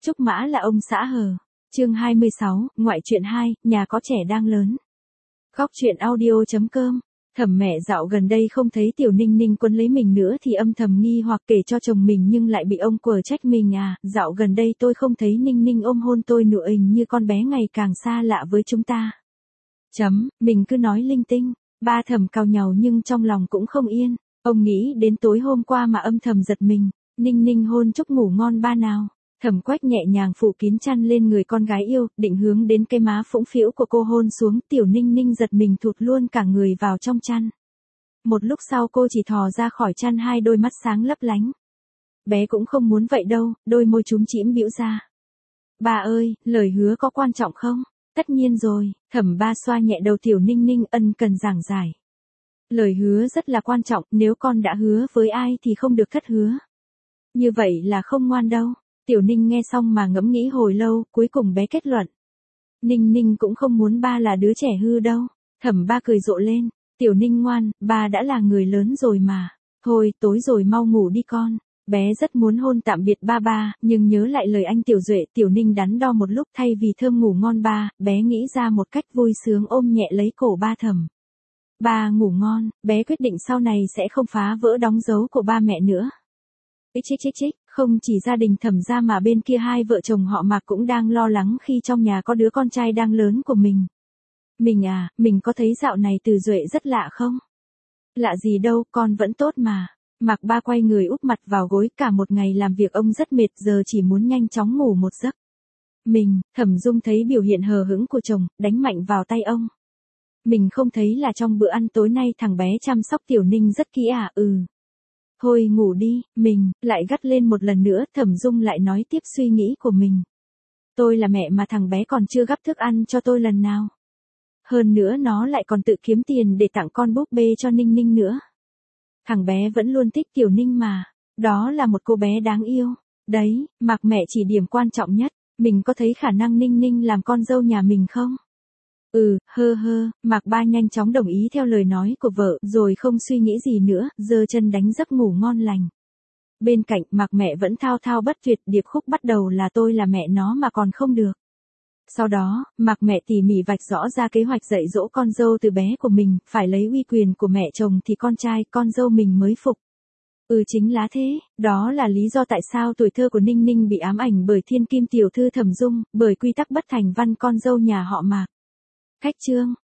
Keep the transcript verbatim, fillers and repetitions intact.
Trúc Mã là ông xã hờ. Chương hai mươi sáu, ngoại truyện hai, nhà có trẻ đang lớn. Góc truyện audio chấm com. Thẩm mẹ dạo gần đây không thấy Tiểu Ninh Ninh quấn lấy mình nữa thì âm thầm nghi hoặc kể cho chồng mình nhưng lại bị ông quở trách mình à, dạo gần đây tôi không thấy Ninh Ninh ôm hôn tôi nữa, hình như con bé ngày càng xa lạ với chúng ta. Chấm, mình cứ nói linh tinh, ba thầm cào nhàu nhưng trong lòng cũng không yên, ông nghĩ đến tối hôm qua mà âm thầm giật mình, Ninh Ninh hôn Trúc ngủ ngon ba nào. Thẩm Quách nhẹ nhàng phủ kín chăn lên người con gái yêu, định hướng đến cái má phũng phĩu của cô hôn xuống, Tiểu Ninh Ninh giật mình thụt luôn cả người vào trong chăn. Một lúc sau cô chỉ thò ra khỏi chăn, hai đôi mắt sáng lấp lánh. Bé cũng không muốn vậy đâu, đôi môi chúm chĩm bĩu ra. Ba ơi, lời hứa có quan trọng không? Tất nhiên rồi, Thẩm ba xoa nhẹ đầu Tiểu Ninh Ninh ân cần giảng giải. Lời hứa rất là quan trọng, nếu con đã hứa với ai thì không được thất hứa. Như vậy là không ngoan đâu. Tiểu Ninh nghe xong mà ngẫm nghĩ hồi lâu, cuối cùng bé kết luận. Ninh Ninh cũng không muốn ba là đứa trẻ hư đâu. Thẩm ba cười rộ lên. Tiểu Ninh ngoan, ba đã là người lớn rồi mà. Thôi, tối rồi mau ngủ đi con. Bé rất muốn hôn tạm biệt ba ba, nhưng nhớ lại lời anh Tiểu Duệ, Tiểu Ninh đắn đo một lúc, thay vì thơm ngủ ngon ba, bé nghĩ ra một cách vui sướng ôm nhẹ lấy cổ ba Thẩm. Ba ngủ ngon, bé quyết định sau này sẽ không phá vỡ đóng dấu của ba mẹ nữa. Chích chích chích, không chỉ gia đình Thẩm gia mà bên kia hai vợ chồng họ Mạc cũng đang lo lắng khi trong nhà có đứa con trai đang lớn của mình. Mình à, mình có thấy dạo này Từ Duệ rất lạ không? Lạ gì đâu, con vẫn tốt mà. Mạc ba quay người úp mặt vào gối, cả một ngày làm việc ông rất mệt, giờ chỉ muốn nhanh chóng ngủ một giấc. Mình, Thẩm Dung thấy biểu hiện hờ hững của chồng, đánh mạnh vào tay ông. Mình không thấy là trong bữa ăn tối nay thằng bé chăm sóc Tiểu Ninh rất kỹ à, ừ. Thôi ngủ đi, mình, lại gắt lên một lần nữa, Thẩm Dung lại nói tiếp suy nghĩ của mình. Tôi là mẹ mà thằng bé còn chưa gắp thức ăn cho tôi lần nào. Hơn nữa nó lại còn tự kiếm tiền để tặng con búp bê cho Ninh Ninh nữa. Thằng bé vẫn luôn thích Tiểu Ninh mà, đó là một cô bé đáng yêu. Đấy, Mạc mẹ chỉ điểm quan trọng nhất, mình có thấy khả năng Ninh Ninh làm con dâu nhà mình không? Ừ, hơ hơ, Mạc ba nhanh chóng đồng ý theo lời nói của vợ, rồi không suy nghĩ gì nữa, giơ chân đánh giấc ngủ ngon lành. Bên cạnh, Mạc mẹ vẫn thao thao bất tuyệt, điệp khúc bắt đầu là tôi là mẹ nó mà còn không được. Sau đó, Mạc mẹ tỉ mỉ vạch rõ ra kế hoạch dạy dỗ con dâu từ bé của mình, phải lấy uy quyền của mẹ chồng thì con trai, con dâu mình mới phục. Ừ chính là thế, đó là lý do tại sao tuổi thơ của Ninh Ninh bị ám ảnh bởi thiên kim tiểu thư Thẩm Dung, bởi quy tắc bất thành văn con dâu nhà họ Mạc. Khách chương.